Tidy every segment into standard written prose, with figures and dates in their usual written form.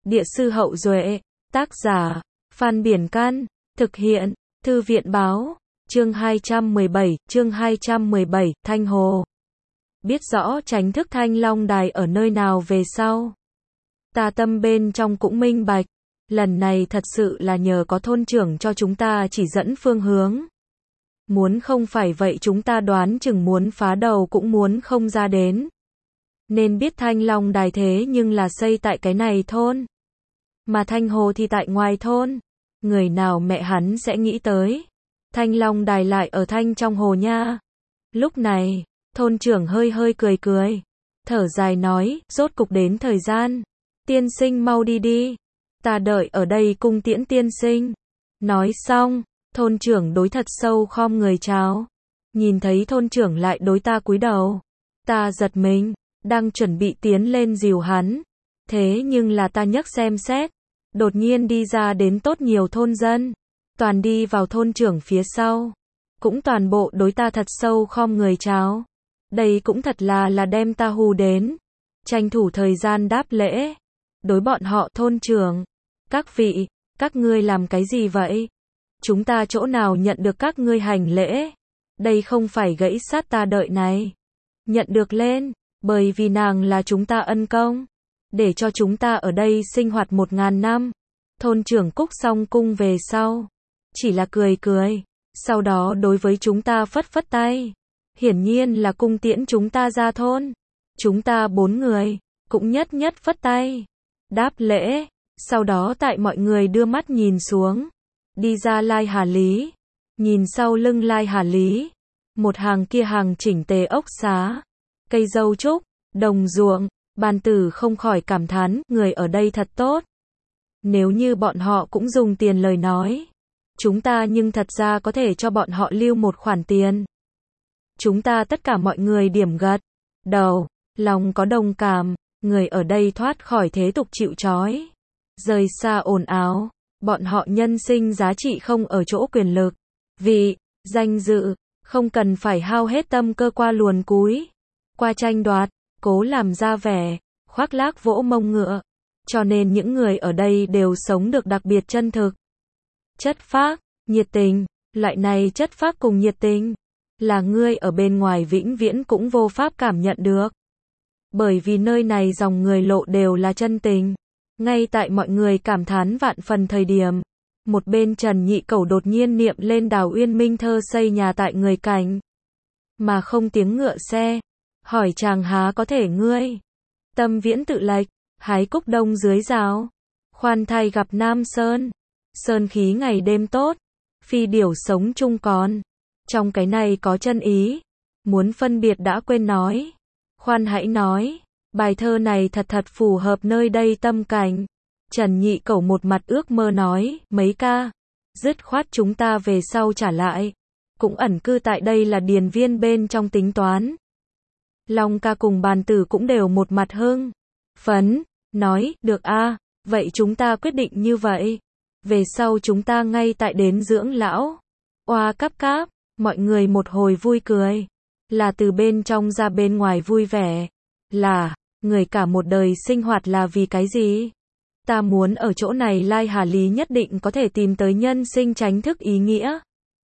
Địa sư Hậu Duệ, tác giả, Phan Biển Can, thực hiện, Thư viện Báo, chương 217, Thanh Hồ. Biết rõ Chánh thức Thanh Long Đài ở nơi nào về sau. Ta tâm bên trong cũng minh bạch, lần này thật sự là nhờ có thôn trưởng cho chúng ta chỉ dẫn phương hướng. Muốn không phải vậy chúng ta đoán chừng muốn phá đầu cũng muốn không ra đến. Nên biết Thanh Long Đài thế nhưng là xây tại cái này thôn. Mà Thanh Hồ thì tại ngoài thôn. Người nào mẹ hắn sẽ nghĩ tới. Thanh Long Đài lại ở Thanh trong hồ nha. Lúc này, thôn trưởng hơi hơi cười. Thở dài nói, rốt cục đến thời gian. Tiên sinh mau đi đi. Ta đợi ở đây cung tiễn tiên sinh. Nói xong, thôn trưởng đối thật sâu khom người chào. Nhìn thấy thôn trưởng lại đối ta cúi đầu. Ta giật mình, đang chuẩn bị tiến lên dìu hắn. Thế nhưng là ta nhấc xem xét. Đột nhiên đi ra đến tốt nhiều thôn dân. Toàn đi vào thôn trưởng phía sau. Cũng toàn bộ đối ta thật sâu khom người chào. Đây cũng thật là đem ta hù đến. Tranh thủ thời gian đáp lễ. Đối bọn họ thôn trưởng. Các vị, các ngươi làm cái gì vậy? Chúng ta chỗ nào nhận được các ngươi hành lễ? Đây không phải gãy sát ta đợi này. Nhận được lên, bởi vì nàng là chúng ta ân công. Để cho chúng ta ở đây sinh hoạt 1000 năm. Thôn trưởng cúc xong cung về sau. Chỉ là cười. Sau đó đối với chúng ta phất tay. Hiển nhiên là cung tiễn chúng ta ra thôn. Chúng ta 4 người, cũng nhất phất tay. Đáp lễ. Sau đó tại mọi người đưa mắt nhìn xuống. Đi ra Lai Hà Lý. Nhìn sau lưng Lai Hà Lý. Một hàng kia hàng chỉnh tề ốc xá. Cây dâu trúc, đồng ruộng. Bàn tử không khỏi cảm thán, người ở đây thật tốt. Nếu như bọn họ cũng dùng tiền lời nói. Chúng ta nhưng thật ra có thể cho bọn họ lưu một khoản tiền. Chúng ta tất cả mọi người điểm gật đầu, lòng có đồng cảm. Người ở đây thoát khỏi thế tục chịu trói. Rời xa ồn ào. Bọn họ nhân sinh giá trị không ở chỗ quyền lực, vị, danh dự. Không cần phải hao hết tâm cơ qua luồn cúi. Qua tranh đoạt. Cố làm ra vẻ, khoác lác vỗ mông ngựa. Cho nên những người ở đây đều sống được đặc biệt chân thực. Chất phác, nhiệt tình, loại này chất phác cùng nhiệt tình, là ngươi ở bên ngoài vĩnh viễn cũng vô pháp cảm nhận được. Bởi vì nơi này dòng người lộ đều là chân tình. Ngay tại mọi người cảm thán vạn phần thời điểm. Một bên Trần Nhị Cẩu đột nhiên niệm lên Đào Uyên Minh thơ xây nhà tại người cảnh. Mà không tiếng ngựa xe. Hỏi chàng há có thể ngươi. Tâm viễn tự lệch, hái cúc đông dưới rào. Khoan thai gặp Nam Sơn. Sơn khí ngày đêm tốt. Phi điểu sống chung còn. Trong cái này có chân ý. Muốn phân biệt đã quên nói. Khoan hãy nói. Bài thơ này thật phù hợp nơi đây tâm cảnh. Trần Nhị Cẩu một mặt ước mơ nói, mấy ca. Dứt khoát chúng ta về sau trả lại. Cũng ẩn cư tại đây là điền viên bên trong tính toán. Long ca cùng bàn tử cũng đều một mặt hưng phấn, nói, được a, vậy chúng ta quyết định như vậy. Về sau chúng ta ngay tại đến dưỡng lão. Oa cáp, mọi người một hồi vui cười. Là từ bên trong ra bên ngoài vui vẻ. Là, người cả một đời sinh hoạt là vì cái gì? Ta muốn ở chỗ này Lai Hà Lý nhất định có thể tìm tới nhân sinh chánh thức ý nghĩa.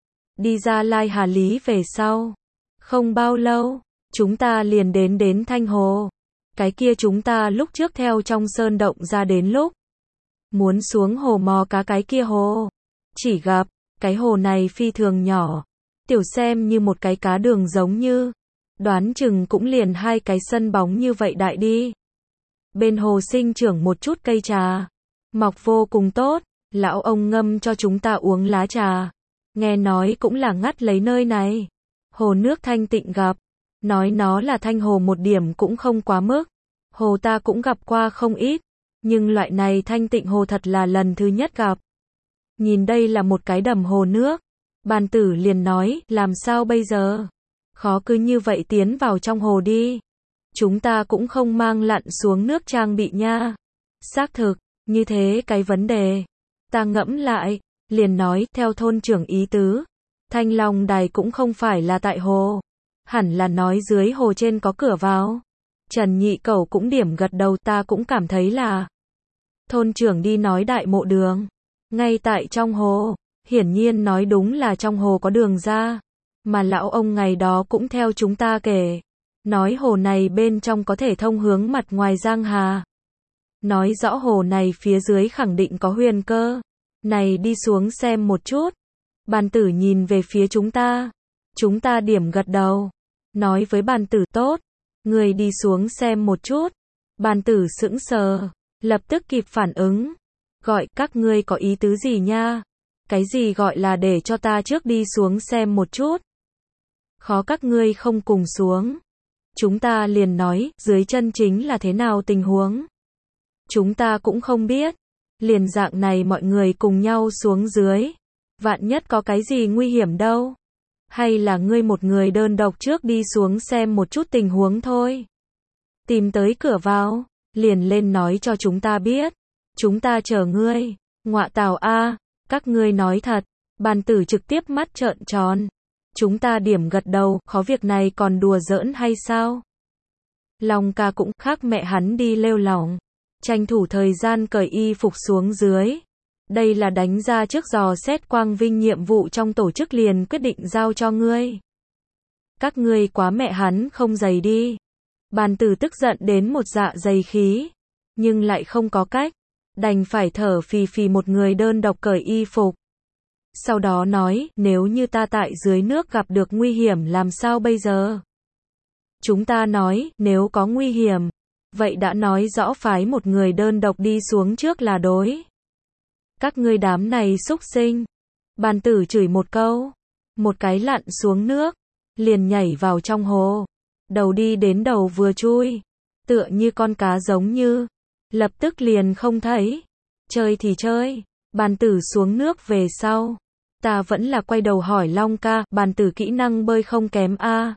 Đi ra Lai Hà Lý về sau. Không bao lâu. Chúng ta liền đến Thanh Hồ. Cái kia chúng ta lúc trước theo trong sơn động ra đến lúc. Muốn xuống hồ mò cá cái kia hồ. Chỉ gặp, cái hồ này phi thường nhỏ. Tiểu xem như một cái cá đường giống như. Đoán chừng cũng liền 2 cái sân bóng như vậy đại đi. Bên hồ sinh trưởng một chút cây trà. Mọc vô cùng tốt. Lão ông ngâm cho chúng ta uống lá trà. Nghe nói cũng là ngắt lấy nơi này. Hồ nước thanh tịnh gặp. Nói nó là Thanh Hồ một điểm cũng không quá mức. Hồ ta cũng gặp qua không ít. Nhưng loại này thanh tịnh hồ thật là lần thứ nhất gặp. Nhìn đây là một cái đầm hồ nước. Bàn tử liền nói, làm sao bây giờ? Khó cứ như vậy tiến vào trong hồ đi. Chúng ta cũng không mang lặn xuống nước trang bị nha. Xác thực, như thế cái vấn đề. Ta ngẫm lại, liền nói, theo thôn trưởng ý tứ. Thanh Long Đài cũng không phải là tại hồ. Hẳn là nói dưới hồ trên có cửa vào. Trần Nhị Cẩu cũng điểm gật đầu, ta cũng cảm thấy là Thôn trưởng đi nói đại mộ đường. Ngay tại trong hồ. Hiển nhiên nói đúng là trong hồ có đường ra. Mà lão ông ngày đó cũng theo chúng ta kể. Nói hồ này bên trong có thể thông hướng mặt ngoài Giang Hà. Nói rõ hồ này phía dưới khẳng định có huyền cơ. Này đi xuống xem một chút. Bàn tử nhìn về phía chúng ta. Chúng ta điểm gật đầu. Nói với bàn tử tốt. Người đi xuống xem một chút. Bàn tử sững sờ. Lập tức kịp phản ứng. Gọi các ngươi có ý tứ gì nha? Cái gì gọi là để cho ta trước đi xuống xem một chút? Khó các ngươi không cùng xuống. Chúng ta liền nói, dưới chân chính là thế nào tình huống? Chúng ta cũng không biết. Liền dạng này mọi người cùng nhau xuống dưới. Vạn nhất có cái gì nguy hiểm đâu. Hay là ngươi một người đơn độc trước đi xuống xem một chút tình huống thôi. Tìm tới cửa vào, liền lên nói cho chúng ta biết. Chúng ta chờ ngươi. Ngọa tào a, các ngươi nói thật. Bàn tử trực tiếp mắt trợn tròn. Chúng ta điểm gật đầu, khó việc này còn đùa giỡn hay sao? Long ca cũng khác mẹ hắn đi lêu lỏng. Tranh thủ thời gian cởi y phục xuống dưới. Đây là đánh ra trước dò xét quang vinh nhiệm vụ trong tổ chức liền quyết định giao cho ngươi. Các ngươi quá mẹ hắn không dày đi. Bàn tử tức giận đến một dạ dày khí. Nhưng lại không có cách. Đành phải thở phì phì một người đơn độc cởi y phục. Sau đó nói, nếu như ta tại dưới nước gặp được nguy hiểm làm sao bây giờ? Chúng ta nói, nếu có nguy hiểm, vậy đã nói rõ phái một người đơn độc đi xuống trước là đối. Các ngươi đám này xúc sinh. Bàn tử chửi một câu, một cái lặn xuống nước, liền nhảy vào trong hồ. Đầu đi đến đầu vừa chui, tựa như con cá giống như, lập tức liền không thấy. Chơi thì chơi, bàn tử xuống nước về sau. Ta vẫn là quay đầu hỏi Long ca, bàn tử kỹ năng bơi không kém a.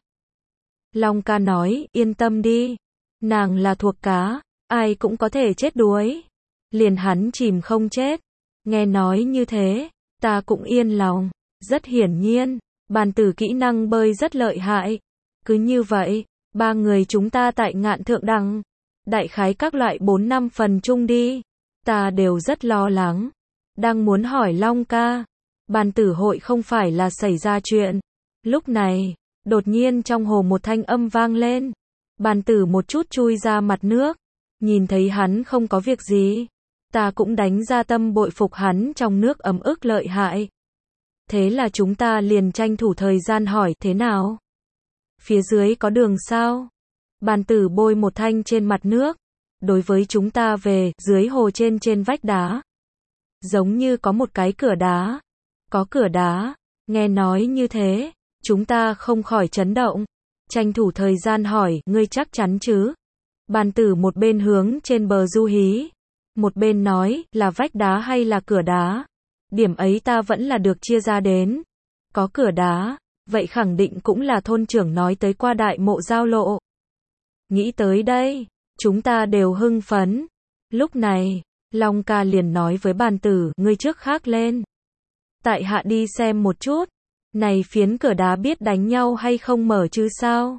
Long ca nói, yên tâm đi. Nàng là thuộc cá, ai cũng có thể chết đuối. Liền hắn chìm không chết. Nghe nói như thế, ta cũng yên lòng. Rất hiển nhiên, bàn tử kỹ năng bơi rất lợi hại. Cứ như vậy, ba người chúng ta tại ngạn thượng đẳng. Đại khái các loại 4-5 phần chung đi. Ta đều rất lo lắng. Đang muốn hỏi Long ca. Bàn tử hội không phải là xảy ra chuyện. Lúc này, đột nhiên trong hồ một thanh âm vang lên. Bàn tử một chút chui ra mặt nước. Nhìn thấy hắn không có việc gì. Ta cũng đánh ra tâm bội phục hắn trong nước ấm ức lợi hại. Thế là chúng ta liền tranh thủ thời gian hỏi thế nào? Phía dưới có đường sao? Bàn tử bôi một thanh trên mặt nước. Đối với chúng ta về, dưới hồ trên vách đá. Giống như có một cái cửa đá. Có cửa đá. Nghe nói như thế, chúng ta không khỏi chấn động. Tranh thủ thời gian hỏi, ngươi chắc chắn chứ? Bàn tử một bên hướng trên bờ du hí. Một bên nói, là vách đá hay là cửa đá? Điểm ấy ta vẫn là được chia ra đến. Có cửa đá, vậy khẳng định cũng là thôn trưởng nói tới qua đại mộ giao lộ. Nghĩ tới đây, chúng ta đều hưng phấn. Lúc này, Long ca liền nói với bàn tử, ngươi trước khác lên. Tại hạ đi xem một chút. Này phiến cửa đá biết đánh nhau hay không mở chứ sao?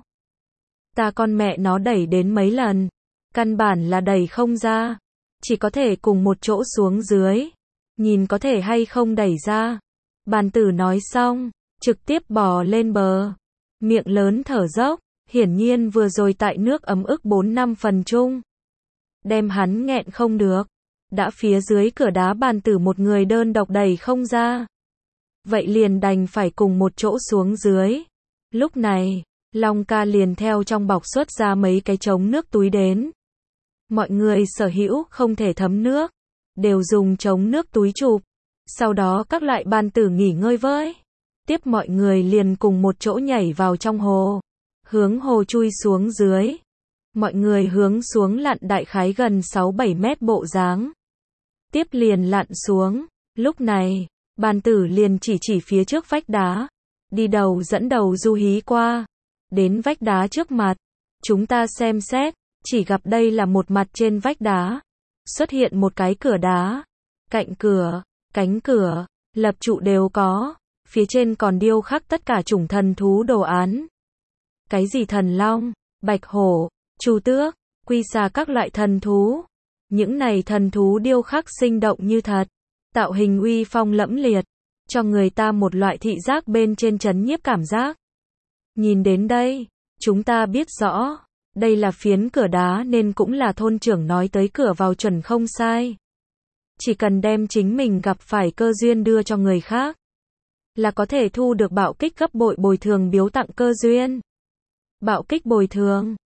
Ta con mẹ nó đẩy đến mấy lần. Căn bản là đẩy không ra. Chỉ có thể cùng một chỗ xuống dưới. Nhìn có thể hay không đẩy ra. Bàn tử nói xong, trực tiếp bò lên bờ. Miệng lớn thở dốc. Hiển nhiên vừa rồi tại nước ấm ức 4-5 phần chung. Đem hắn nghẹn không được. Đã phía dưới cửa đá bàn tử một người đơn độc đẩy không ra. Vậy liền đành phải cùng một chỗ xuống dưới. Lúc này, Long ca liền theo trong bọc xuất ra mấy cái chống nước túi đến. Mọi người sở hữu không thể thấm nước, đều dùng chống nước túi chụp. Sau đó các loại bàn tử nghỉ ngơi với. Tiếp mọi người liền cùng một chỗ nhảy vào trong hồ. Hướng hồ chui xuống dưới. Mọi người hướng xuống lặn đại khái gần 6-7 mét bộ dáng. Tiếp liền lặn xuống. Lúc này, bàn tử liền chỉ phía trước vách đá. Đi đầu dẫn đầu du hí qua. Đến vách đá trước mặt. Chúng ta xem xét. Chỉ gặp đây là một mặt trên vách đá. Xuất hiện một cái cửa đá. Cạnh cửa, cánh cửa, lập trụ đều có. Phía trên còn điêu khắc tất cả chủng thần thú đồ án. Cái gì thần long, bạch hổ, chu tước, quy xà các loại thần thú. Những này thần thú điêu khắc sinh động như thật, tạo hình uy phong lẫm liệt, cho người ta một loại thị giác bên trên trấn nhiếp cảm giác. Nhìn đến đây, chúng ta biết rõ, đây là phiến cửa đá nên cũng là thôn trưởng nói tới cửa vào chuẩn không sai. Chỉ cần đem chính mình gặp phải cơ duyên đưa cho người khác, là có thể thu được bạo kích gấp bội bồi thường biếu tặng cơ duyên. Bạo kích bồi thường